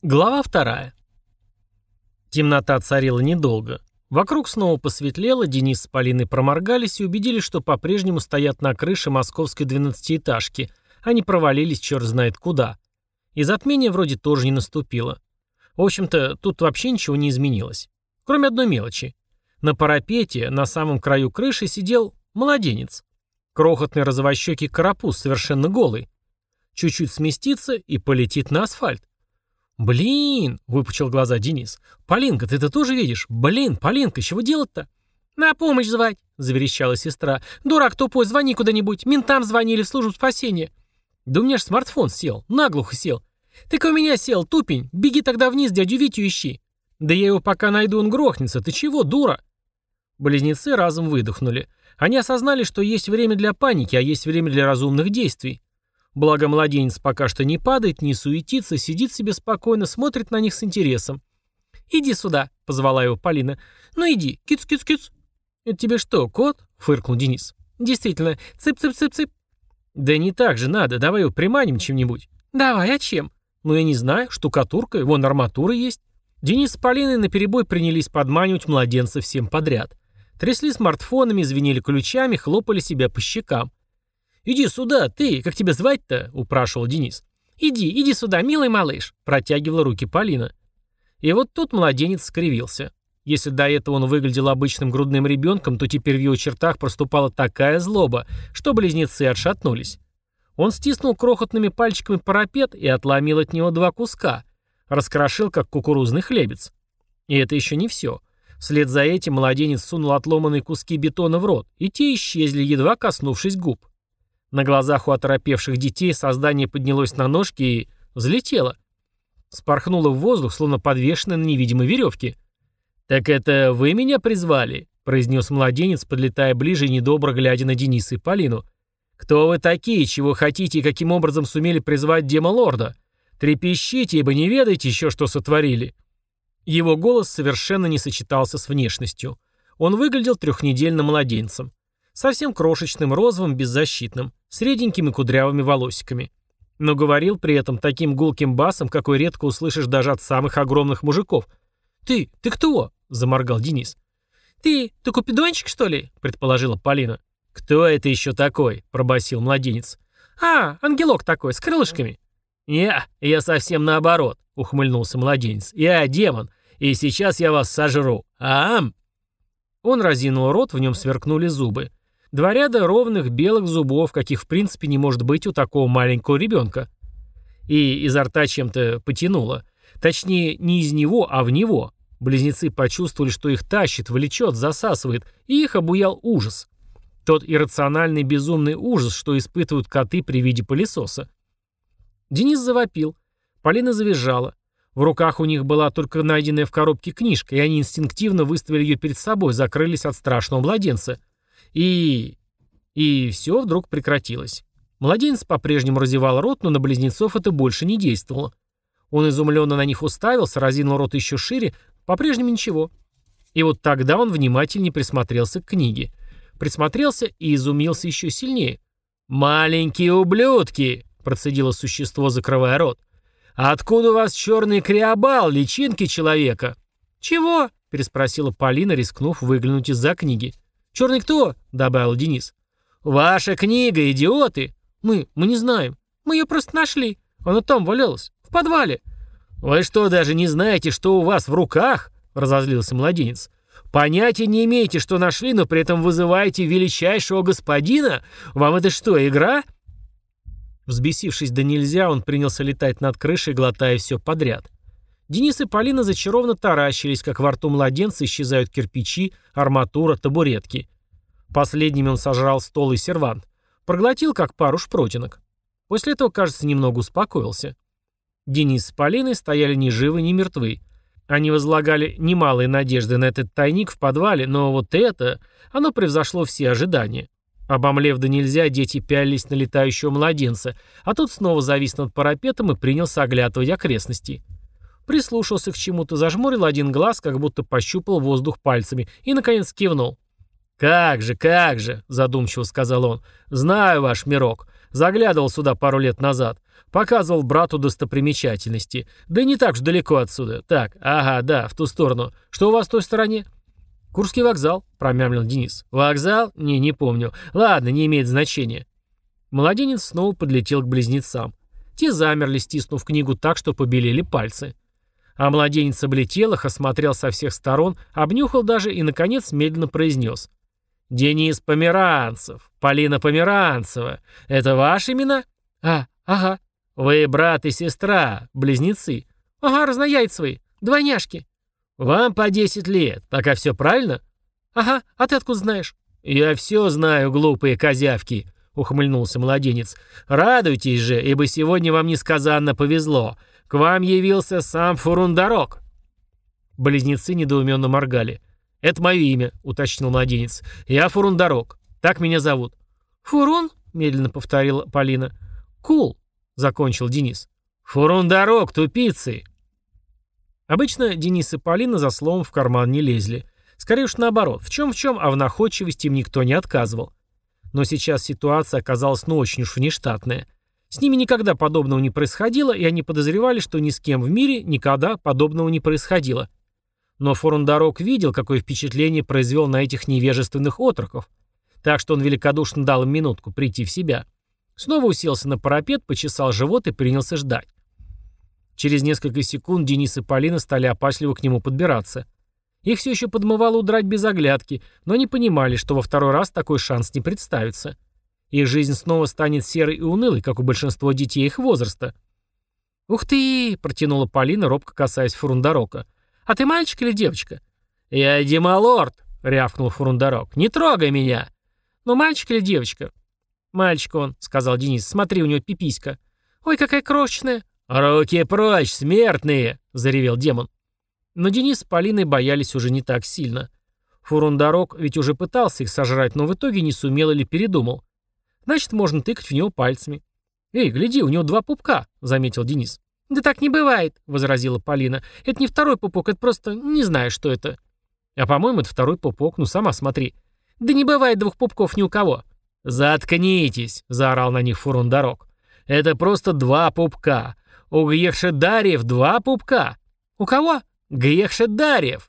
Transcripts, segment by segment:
Глава вторая. Темнота царила недолго. Вокруг снова посветлело, Денис с Полиной проморгались и убедились, что по-прежнему стоят на крыше московской 12-этажки, а не провалились черт знает куда. И затмение вроде тоже не наступило. В общем-то, тут вообще ничего не изменилось. Кроме одной мелочи. На парапете, на самом краю крыши, сидел младенец. Крохотный розовощекий карапуз, совершенно голый. Чуть-чуть сместится и полетит на асфальт. «Блин!» — выпучил глаза Денис. «Полинка, ты это тоже видишь? Блин, Полинка, чего делать-то?» «На помощь звать!» — заверещала сестра. «Дурак тупой, звони куда-нибудь. Ментам звонили в службу спасения». «Да у меня ж смартфон сел, наглухо сел». «Так и у меня сел, тупень. Беги тогда вниз, дядю Витю ищи». «Да я его пока найду, он грохнется. Ты чего, дура?» Близнецы разом выдохнули. Они осознали, что есть время для паники, а есть время для разумных действий. Благо младенец пока что не падает, не суетится, сидит себе спокойно, смотрит на них с интересом. «Иди сюда», — позвала его Полина. «Ну иди, киц-киц-киц». «Это тебе что, кот?» — фыркнул Денис. «Действительно, цып-цып-цып-цып». «Да не так же надо, давай его приманим чем-нибудь». «Давай, а чем?» «Ну я не знаю, штукатуркой, вон арматура есть». Денис с Полиной наперебой принялись подманивать младенца всем подряд. Трясли смартфонами, звенели ключами, хлопали себя по щекам. «Иди сюда, ты, как тебя звать-то?» — упрашивал Денис. «Иди сюда, милый малыш», — протягивала руки Полина. И вот тут младенец скривился. Если до этого он выглядел обычным грудным ребенком, то теперь в его чертах проступала такая злоба, что близнецы отшатнулись. Он стиснул крохотными пальчиками парапет и отломил от него два куска, раскрошил, как кукурузный хлебец. И это еще не все. Вслед за этим младенец сунул отломанные куски бетона в рот, и те исчезли, едва коснувшись губ. На глазах у оторопевших детей создание поднялось на ножки и взлетело. Спорхнуло в воздух, словно подвешенное на невидимой веревке. «Так это вы меня призвали?» — произнес младенец, подлетая ближе и недобро глядя на Дениса и Полину. «Кто вы такие, чего хотите и каким образом сумели призвать Демо-лорда? Трепещите, ибо не ведаете еще, что сотворили». Его голос совершенно не сочетался с внешностью. Он выглядел трехнедельным младенцем. Совсем крошечным, розовым, беззащитным, с реденькими кудрявыми волосиками. Но говорил при этом таким гулким басом, какой редко услышишь даже от самых огромных мужиков. «Ты кто?» — заморгал Денис. «Ты купидончик, что ли?» — предположила Полина. «Кто это еще такой?» — пробасил младенец. «А, ангелок такой, с крылышками». «Я совсем наоборот», — ухмыльнулся младенец. «Я демон, и сейчас я вас сожру. Ам!» Он разинул рот, в нем сверкнули зубы. Два ряда ровных белых зубов, каких в принципе не может быть у такого маленького ребенка. И изо рта чем-то потянуло. Точнее, не из него, а в него. Близнецы почувствовали, что их тащит, влечет, засасывает, и их обуял ужас. Тот иррациональный безумный ужас, что испытывают коты при виде пылесоса. Денис завопил. Полина завизжала. В руках у них была только найденная в коробке книжка, и они инстинктивно выставили ее перед собой, закрылись от страшного младенца. И все вдруг прекратилось. Младенец по-прежнему разевал рот, но на близнецов это больше не действовало. Он изумленно на них уставился, разинул рот еще шире, по-прежнему ничего. И вот тогда он внимательнее присмотрелся к книге. Присмотрелся и изумился еще сильнее. «Маленькие ублюдки!» — процедило существо, закрывая рот. «Откуда у вас черный криобал, личинки человека?» «Чего?» — переспросила Полина, рискнув выглянуть из-за книги. «Черный кто?» — добавил Денис. «Ваша книга, идиоты!» Мы не знаем. Мы ее просто нашли. Она там валялась, в подвале». «Вы что, даже не знаете, что у вас в руках?» — разозлился младенец. «Понятия не имеете, что нашли, но при этом вызываете величайшего господина? Вам это что, игра?» Взбесившись да нельзя, он принялся летать над крышей, глотая все подряд. Денис и Полина зачарованно таращились, как во рту младенца исчезают кирпичи, арматура, табуретки. Последними он сожрал стол и сервант. Проглотил, как пару шпротинок. После этого, кажется, немного успокоился. Денис с Полиной стояли ни живы, ни мертвы. Они возлагали немалые надежды на этот тайник в подвале, но вот это, оно превзошло все ожидания. Обомлев да нельзя, дети пялились на летающего младенца, а тот снова завис над парапетом и принялся оглядывать окрестности. Прислушался к чему-то, зажмурил один глаз, как будто пощупал воздух пальцами, и, наконец, кивнул. «Как же», — задумчиво сказал он, — «знаю ваш мирок. Заглядывал сюда пару лет назад. Показывал брату достопримечательности. Да и не так уж далеко отсюда. Так, ага, да, в ту сторону. Что у вас в той стороне? Курский вокзал, промямлил Денис. Вокзал? Не помню. Ладно, не имеет значения. Младенец снова подлетел к близнецам. Те замерли, стиснув книгу так, что побелели пальцы. А младенец облетел их, осмотрел со всех сторон, обнюхал даже и, наконец, медленно произнес. «Денис Померанцев, Полина Померанцева. Это ваши имена?» Ага. «Вы брат и сестра, близнецы?» «Ага, разнояйцевые, двойняшки». «Вам по 10 лет, пока все правильно?» «Ага, а ты откуда знаешь?» «Я все знаю, глупые козявки», — ухмыльнулся младенец. «Радуйтесь же, ибо сегодня вам несказанно повезло. К вам явился сам Фурундарок». Близнецы недоуменно моргали. «Это мое имя», — уточнил младенец. «Я Фурундарок. Так меня зовут». «Фурун?» — медленно повторила Полина. «Кул», — закончил Денис. «Фурундарок, тупицы!» Обычно Денис и Полина за словом в карман не лезли. Скорее уж наоборот, в чем, а в находчивости им никто не отказывал. Но сейчас ситуация оказалась очень уж внештатная. С ними никогда подобного не происходило, и они подозревали, что ни с кем в мире никогда подобного не происходило. Но Фурундарок видел, какое впечатление произвел на этих невежественных отроков. Так что он великодушно дал им минутку прийти в себя. Снова уселся на парапет, почесал живот и принялся ждать. Через несколько секунд Денис и Полина стали опасливо к нему подбираться. Их все еще подмывало удрать без оглядки, но они понимали, что во второй раз такой шанс не представится. Их жизнь снова станет серой и унылой, как у большинства детей их возраста. «Ух ты!» — протянула Полина, робко касаясь Фурундарока. «А ты мальчик или девочка?» «Я Демалорд!» — рявкнул Фурундарок. «Не трогай меня!» «Ну, мальчик или девочка?» «Мальчик он», — сказал Денис. «Смотри, у него пиписька». «Ой, какая крошечная!» «Руки прочь, смертные!» — заревел демон. Но Денис с Полиной боялись уже не так сильно. Фурундарок ведь уже пытался их сожрать, но в итоге не сумел или передумал. Значит, можно тыкать в него пальцами. «Эй, гляди, у него 2 пупка», — заметил Денис. «Да так не бывает», — возразила Полина. «Это не второй пупок, это просто... не знаю, что это». «А по-моему, это второй пупок, ну сама смотри». «Да не бывает 2 пупков ни у кого». «Заткнитесь», — заорал на них Фурундарок. «Это просто 2 пупка. У Гьехшедариев 2 пупка». «У кого?» «Гьехшедариев».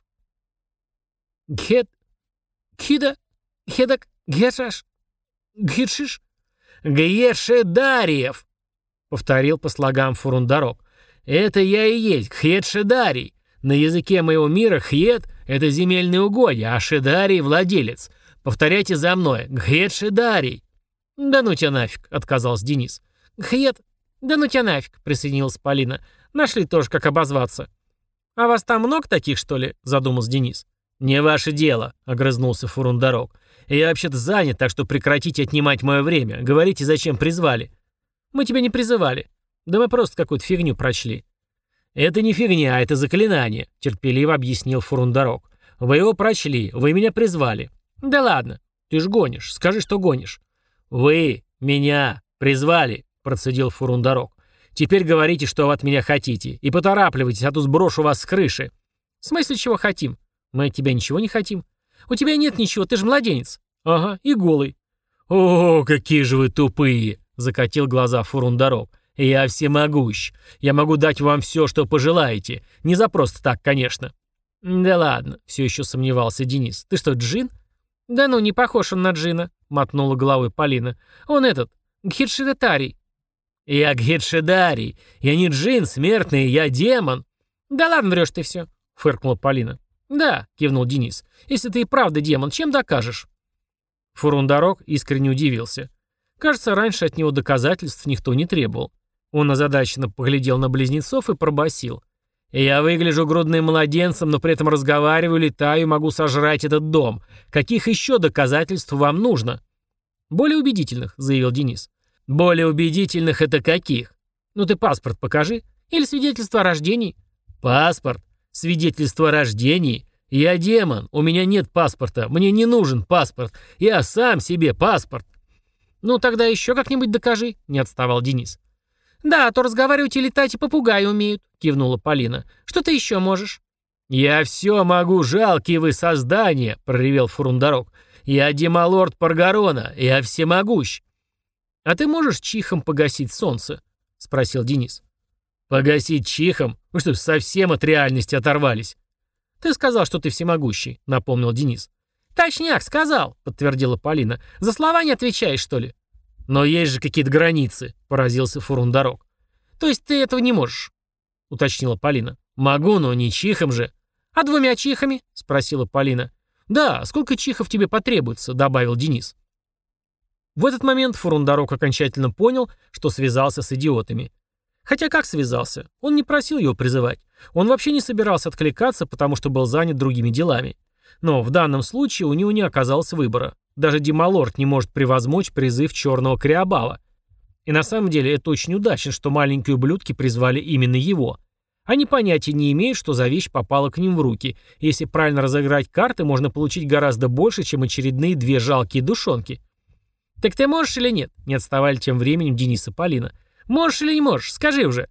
«Гхед... Кида... Хедак... Гешаш... Гхидшиш...» «Гьешедариев», — повторил по слогам Фурундарок. «Это я и есть Гхедшедарий. На языке моего мира Хьед — это земельные угодья, а Шедарий — владелец. Повторяйте за мной. Гхедшедарий». «Да ну тебя нафиг», — отказался Денис. «Гхед... Да ну тебя нафиг», — присоединилась Полина. «Нашли тоже, как обозваться». «А вас там много таких, что ли?» — задумался Денис. «Не ваше дело», — огрызнулся Фурундарок. «Я вообще-то занят, так что прекратите отнимать мое время. Говорите, зачем призвали». «Мы тебя не призывали. Да мы просто какую-то фигню прочли». «Это не фигня, это заклинание», — терпеливо объяснил Фурундарок. «Вы его прочли, вы меня призвали». «Да ладно, ты ж гонишь, скажи, что гонишь». «Вы меня призвали», — процедил Фурундарок. «Теперь говорите, что вы от меня хотите, и поторапливайтесь, а то сброшу вас с крыши». «В смысле, чего хотим? Мы от тебя ничего не хотим». «У тебя нет ничего, ты же младенец». «Ага, и голый». «О, какие же вы тупые!» — закатил глаза Фурундарок. «Я всемогущ. Я могу дать вам все, что пожелаете. Не за просто так, конечно». «Да ладно», — все еще сомневался Денис. «Ты что, джин?» «Да ну, не похож он на джина», — мотнула головой Полина. «Он этот, Гхедшедарий». «Я Гхедшедарий. Я не джин смертный, я демон». «Да ладно, врешь ты все», — фыркнула Полина. «Да», — кивнул Денис. «Если ты и правда демон, чем докажешь?» Фурундарок искренне удивился. Кажется, раньше от него доказательств никто не требовал. Он озадаченно поглядел на близнецов и пробасил. «Я выгляжу грудным младенцем, но при этом разговариваю, летаю и могу сожрать этот дом. Каких еще доказательств вам нужно?» «Более убедительных», — заявил Денис. «Более убедительных это каких? Ну ты паспорт покажи. Или свидетельство о рождении». «Паспорт? Свидетельство о рождении? Я демон, у меня нет паспорта, мне не нужен паспорт. Я сам себе паспорт». «Ну тогда еще как-нибудь докажи», — не отставал Денис. «Да, а то разговаривать и летать и попугаи умеют», — кивнула Полина. «Что ты еще можешь?» «Я все могу, жалкие вы создания», — проревел Фурундарок. «Я Демалорд Паргарона, я всемогущ». «А ты можешь чихом погасить солнце?» — спросил Денис. «Погасить чихом? Вы что, совсем от реальности оторвались?» «Ты сказал, что ты всемогущий», — напомнил Денис. «Точняк, сказал», — подтвердила Полина. «За слова не отвечаешь, что ли?» «Но есть же какие-то границы», — поразился Фурундарок. «То есть ты этого не можешь?» — уточнила Полина. «Могу, но не чихом же». «А 2 чихами?» — спросила Полина. «Да, сколько чихов тебе потребуется?» — добавил Денис. В этот момент Фурундарок окончательно понял, что связался с идиотами. Хотя как связался? Он не просил его призывать. Он вообще не собирался откликаться, потому что был занят другими делами. Но в данном случае у него не оказалось выбора. Даже Дималорд не может превозмочь призыв черного Криобала. И на самом деле это очень удачно, что маленькие ублюдки призвали именно его. Они понятия не имеют, что за вещь попала к ним в руки. И если правильно разыграть карты, можно получить гораздо больше, чем очередные 2 жалкие душонки. «Так ты можешь или нет?» — не отставали тем временем Денис и Полина. «Можешь или не можешь? Скажи уже».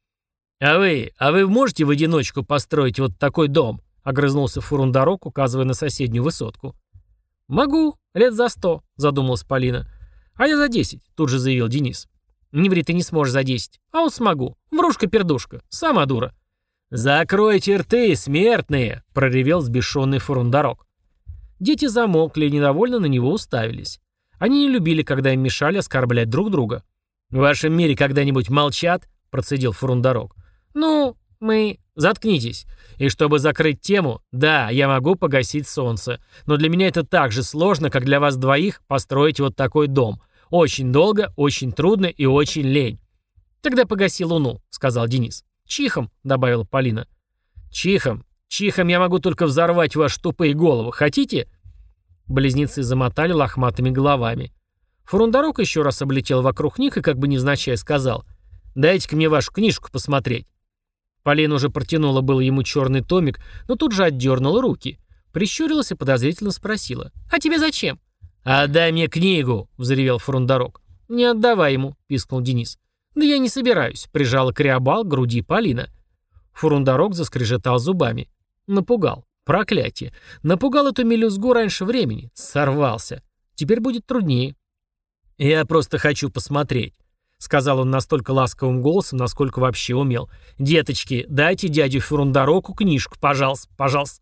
«А вы можете в одиночку построить вот такой дом?» — огрызнулся Фурундарок, указывая на соседнюю высотку. «Могу. Лет за 100», — задумалась Полина. «А я за 10», — тут же заявил Денис. «Не ври, ты не сможешь за 10. А вот смогу. Врушка-пердушка. Сама дура». «Закройте рты, смертные!» — проревел взбешенный Фурундарок. Дети замолкли и недовольно на него уставились. Они не любили, когда им мешали оскорблять друг друга. «В вашем мире когда-нибудь молчат?» — процедил Фурундарок. «Ну, мы...» «Заткнитесь. И чтобы закрыть тему, да, я могу погасить солнце. Но для меня это так же сложно, как для вас двоих построить вот такой дом. Очень долго, очень трудно и очень лень». «Тогда погаси луну», — сказал Денис. «Чихом», — добавила Полина. «Чихом? Чихом я могу только взорвать ваши тупые головы. Хотите?» Близнецы замотали лохматыми головами. Фурундарок еще раз облетел вокруг них и как бы невзначай сказал: «Дайте-ка мне вашу книжку посмотреть». Полина уже протянула было ему черный томик, но тут же отдернула руки. Прищурилась и подозрительно спросила: «А тебе зачем?» «Отдай мне книгу!» — взревел Фурундарок. «Не отдавай ему!» — пискнул Денис. «Да я не собираюсь!» — прижала Криобал к груди Полина. Фурундарок заскрежетал зубами. Напугал. Проклятие. Напугал эту мелюзгу раньше времени. Сорвался. Теперь будет труднее. «Я просто хочу посмотреть», — сказал он настолько ласковым голосом, насколько вообще умел. «Деточки, дайте дядю Фурундароку книжку, пожалуйста, пожалуйста,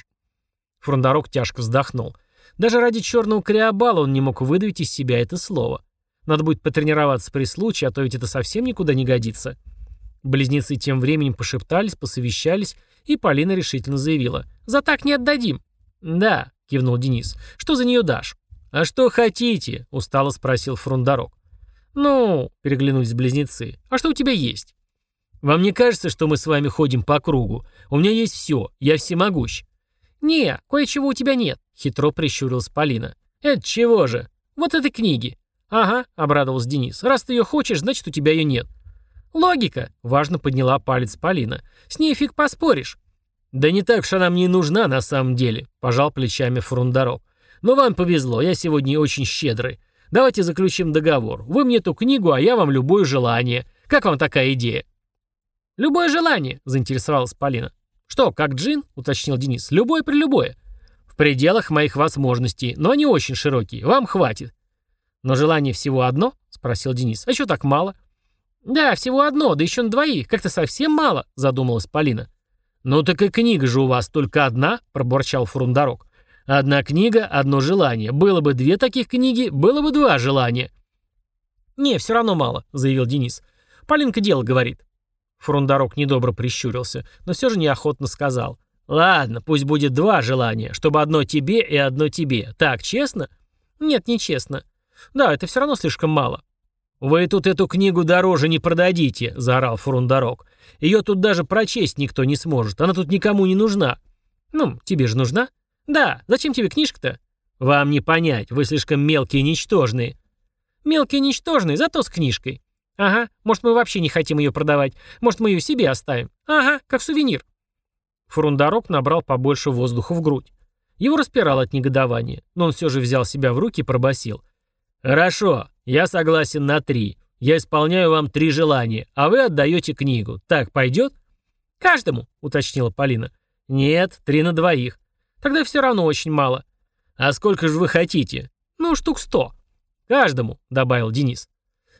Фурундарок тяжко вздохнул. Даже ради черного Криобала он не мог выдавить из себя это слово. Надо будет потренироваться при случае, а то ведь это совсем никуда не годится. Близнецы тем временем пошептались, посовещались, и Полина решительно заявила: «За так не отдадим». «Да», — кивнул Денис. «Что за нее дашь?» «А что хотите?» — устало спросил Фурундарок. «Ну», — переглянулись близнецы, — «а что у тебя есть?» «Вам не кажется, что мы с вами ходим по кругу? У меня есть все, я всемогущ». «Не, кое-чего у тебя нет», — хитро прищурилась Полина. «Это чего же?» «Вот этой книги». «Ага», — обрадовался Денис. «Раз ты ее хочешь, значит, у тебя ее нет». «Логика», — важно подняла палец Полина. «С ней фиг поспоришь». «Да не так уж она мне и нужна на самом деле», — пожал плечами Фурундарок. «Но вам повезло, я сегодня очень щедрый. Давайте заключим договор. Вы мне эту книгу, а я вам любое желание. Как вам такая идея?» «Любое желание», — заинтересовалась Полина. «Что, как джин?» — уточнил Денис. «Любое-прелюбое». «В пределах моих возможностей, но они очень широкие. Вам хватит». «Но желание всего одно?» — спросил Денис. «А что так мало?» «Да, всего одно, да еще на двоих. Как-то совсем мало», — задумалась Полина. «Ну так и книга же у вас только одна», — пробурчал Фурундарок. «Одна книга, одно желание. Было бы 2 таких книги, было бы 2 желания». «Не, все равно мало», — заявил Денис. «Полинка дело говорит». Фурундарок недобро прищурился, но все же неохотно сказал: «Ладно, пусть будет 2 желания, чтобы одно тебе и одно тебе. Так, честно?» «Нет, не честно». «Да, это все равно слишком мало». «Вы тут эту книгу дороже не продадите», — заорал Фурундарок. «Ее тут даже прочесть никто не сможет. Она тут никому не нужна». «Ну, тебе же нужна?» «Да. Зачем тебе книжка-то?» «Вам не понять. Вы слишком мелкие и ничтожные». «Мелкие и ничтожные, зато с книжкой». «Ага. Может, мы вообще не хотим ее продавать. Может, мы ее себе оставим». «Ага, как сувенир». Фурундарок набрал побольше воздуха в грудь. Его распирало от негодования, но он все же взял себя в руки и пробасил: «Хорошо, я согласен на 3. Я исполняю вам 3 желания, а вы отдаете книгу. Так пойдет?» «Каждому», — уточнила Полина. «Нет, 3 на 2. Тогда все равно очень мало». «А сколько же вы хотите?» «Ну, штук 100». «Каждому», — добавил Денис.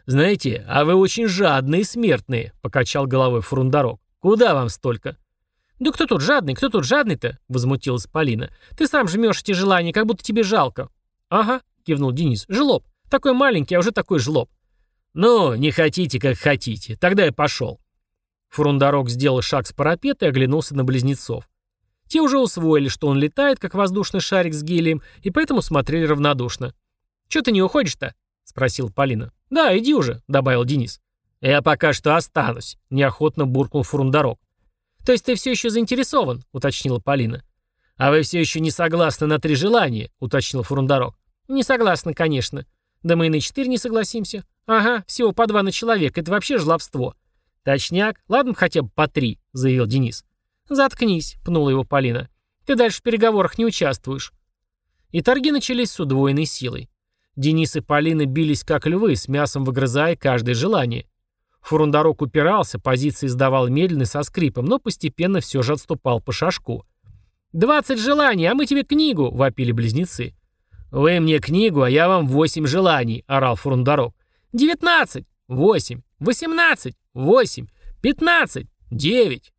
«Знаете, а вы очень жадные смертные», — покачал головой Фурундарок. «Куда вам столько?» «Да кто тут жадный? Кто тут жадный-то?» — возмутилась Полина. «Ты сам жмешь эти желания, как будто тебе жалко». «Ага», — кивнул Денис. «Жлоб. Такой маленький, а уже такой жлоб». «Ну, не хотите, как хотите. Тогда я пошел». Фурундарок сделал шаг с парапета и оглянулся на близнецов. Те уже усвоили, что он летает, как воздушный шарик с гелием, и поэтому смотрели равнодушно. «Чё ты не уходишь-то?» — спросила Полина. «Да, иди уже», — добавил Денис. «Я пока что останусь», — неохотно буркнул Фурундарок. «То есть ты все еще заинтересован?» — уточнила Полина. «А вы все еще не согласны на 3 желания?» — уточнил Фурундарок. «Не согласна, конечно. Да мы и на 4 не согласимся. Ага, всего по 2 на человека. Это вообще жлобство». «Точняк. Ладно, хотя бы по 3», — заявил Денис. «Заткнись», — пнула его Полина. «Ты дальше в переговорах не участвуешь». И торги начались с удвоенной силой. Денис и Полина бились как львы, с мясом выгрызая каждое желание. Фурундарок упирался, позиции сдавал медленно со скрипом, но постепенно все же отступал по шажку. 20 желаний, а мы тебе книгу!» — вопили близнецы. «Вы мне книгу, а я вам 8 желаний!» — орал Фурундарок. 19, 8, 18, 8, 15, 9.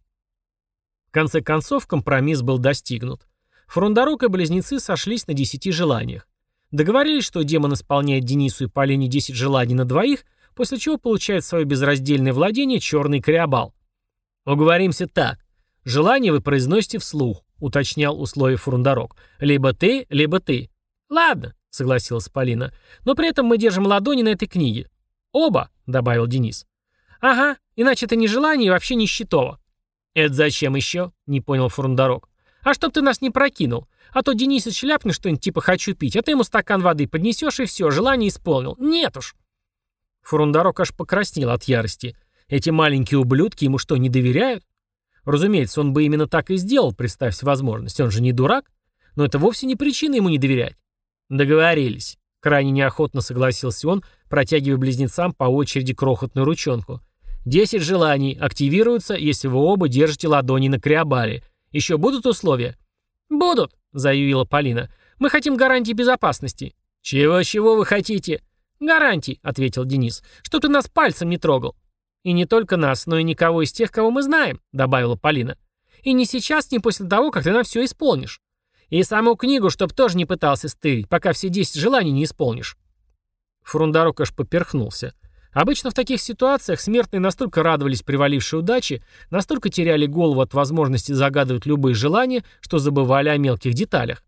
В конце концов компромисс был достигнут. Фурундарок и близнецы сошлись на 10 желаниях. Договорились, что демон исполняет Денису и Полине 10 желаний на двоих, после чего получает свое безраздельное владение черный криобал. «Уговоримся так. Желание вы произносите вслух», — уточнял условие Фурундарок. «Либо ты, либо ты». «Ладно», — согласилась Полина. «Но при этом мы держим ладони на этой книге». «Оба», — добавил Денис. «Ага, иначе это не желание и вообще нищетово». «Это зачем еще?» — не понял Фурундарок. «А чтоб ты нас не прокинул. А то Денисыч ляпнет что-нибудь типа «хочу пить», а ты ему стакан воды поднесешь и все, желание исполнил. Нет уж». Фурундарок аж покраснел от ярости. Эти маленькие ублюдки ему что, не доверяют? Разумеется, он бы именно так и сделал, представь возможность. Он же не дурак. Но это вовсе не причина ему не доверять. «Договорились», — крайне неохотно согласился он, протягивая близнецам по очереди крохотную ручонку. 10 желаний активируются, если вы оба держите ладони на криобале. Еще будут условия?» «Будут», — заявила Полина. «Мы хотим гарантии безопасности». «Чего вы хотите?» «Гарантий», — ответил Денис, — «что ты нас пальцем не трогал». «И не только нас, но и никого из тех, кого мы знаем», — добавила Полина. «И не сейчас, не после того, как ты нам все исполнишь. И саму книгу, чтоб тоже не пытался стырить, пока все 10 желаний не исполнишь». Фурундарок аж поперхнулся. Обычно в таких ситуациях смертные настолько радовались привалившей удаче, настолько теряли голову от возможности загадывать любые желания, что забывали о мелких деталях.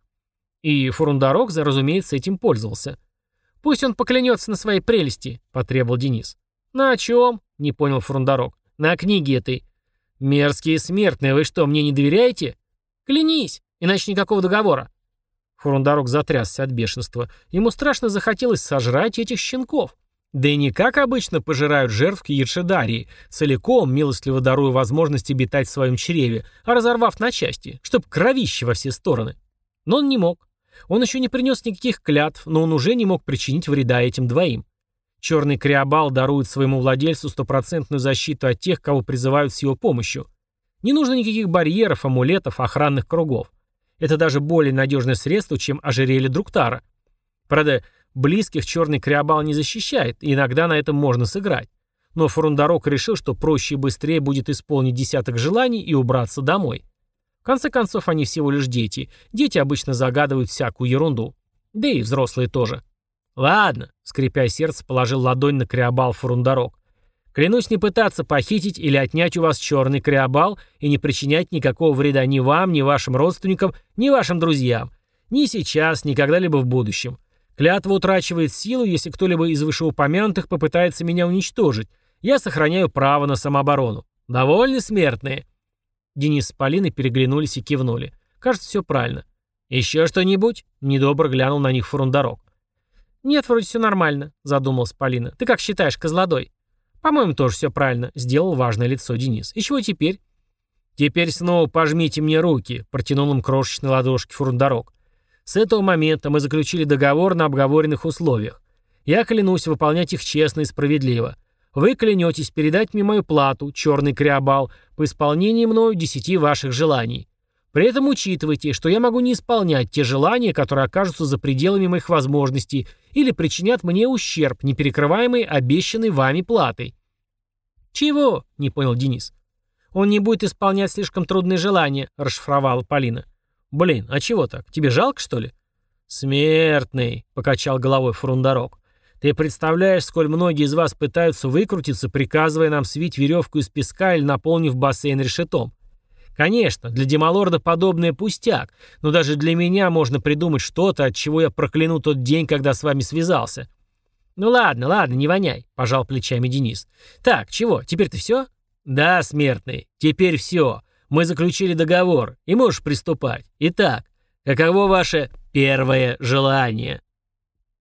И Фурундарок, разумеется, этим пользовался. «Пусть он поклянется на своей прелести», — потребовал Денис. «На чем?» — не понял Фурундарок. «На книге этой». «Мерзкие смертные, вы что, мне не доверяете?» «Клянись, иначе никакого договора». Фурундарок затрясся от бешенства. Ему страшно захотелось сожрать этих щенков. Да и не как обычно пожирают жертв Киершедарии, целиком, милостливо даруя возможность обитать в своем чреве, а разорвав на части, чтоб кровище во все стороны. Но он не мог. Он еще не принес никаких клятв, но он уже не мог причинить вреда этим двоим. Черный криобал дарует своему владельцу стопроцентную защиту от тех, кого призывают с его помощью. Не нужно никаких барьеров, амулетов, охранных кругов. Это даже более надежное средство, чем ожерелье Друктара. Правда, близких черный криобал не защищает, и иногда на этом можно сыграть. Но Фурундарок решил, что проще и быстрее будет исполнить 10 желаний и убраться домой. В конце концов, они всего лишь дети. Дети обычно загадывают всякую ерунду. Да и взрослые тоже. «Ладно», — скрипя сердце, положил ладонь на криобал Фурундарок. «Клянусь не пытаться похитить или отнять у вас черный криобал и не причинять никакого вреда ни вам, ни вашим родственникам, ни вашим друзьям. Ни сейчас, ни когда-либо в будущем. Клятва утрачивает силу, если кто-либо из вышеупомянутых попытается меня уничтожить. Я сохраняю право на самооборону. Довольны, смертные?» Денис с Полиной переглянулись и кивнули. Кажется, все правильно. «Еще что-нибудь?» — недобро глянул на них Фурундарок. «Нет, вроде все нормально», — задумалась Полина. «Ты как считаешь, Козлодой?» «По-моему, тоже все правильно», — сделал важное лицо Денис. «И чего теперь?» «Теперь снова пожмите мне руки», — протянул им крошечной ладошки Фурундарок. «С этого момента мы заключили договор на обговоренных условиях. Я клянусь выполнять их честно и справедливо. Вы клянетесь передать мне мою плату, черный криобал, по исполнении мною 10 ваших желаний. При этом учитывайте, что я могу не исполнять те желания, которые окажутся за пределами моих возможностей или причинят мне ущерб, не перекрываемый обещанной вами платой». «Чего?» — не понял Денис. «Он не будет исполнять слишком трудные желания», — расшифровала Полина. «Блин, а чего так? Тебе жалко, что ли?» «Смертный», — покачал головой Фрундарок. «Ты представляешь, сколь многие из вас пытаются выкрутиться, приказывая нам свить веревку из песка или наполнив бассейн решетом? Конечно, для Демалорда подобное пустяк, но даже для меня можно придумать что-то, от чего я прокляну тот день, когда с вами связался». «Ну ладно, ладно, не воняй», — пожал плечами Денис. «Так, чего, теперь-то все?» «Да, смертный, теперь все. Мы заключили договор, и можешь приступать. Итак, каково ваше первое желание?»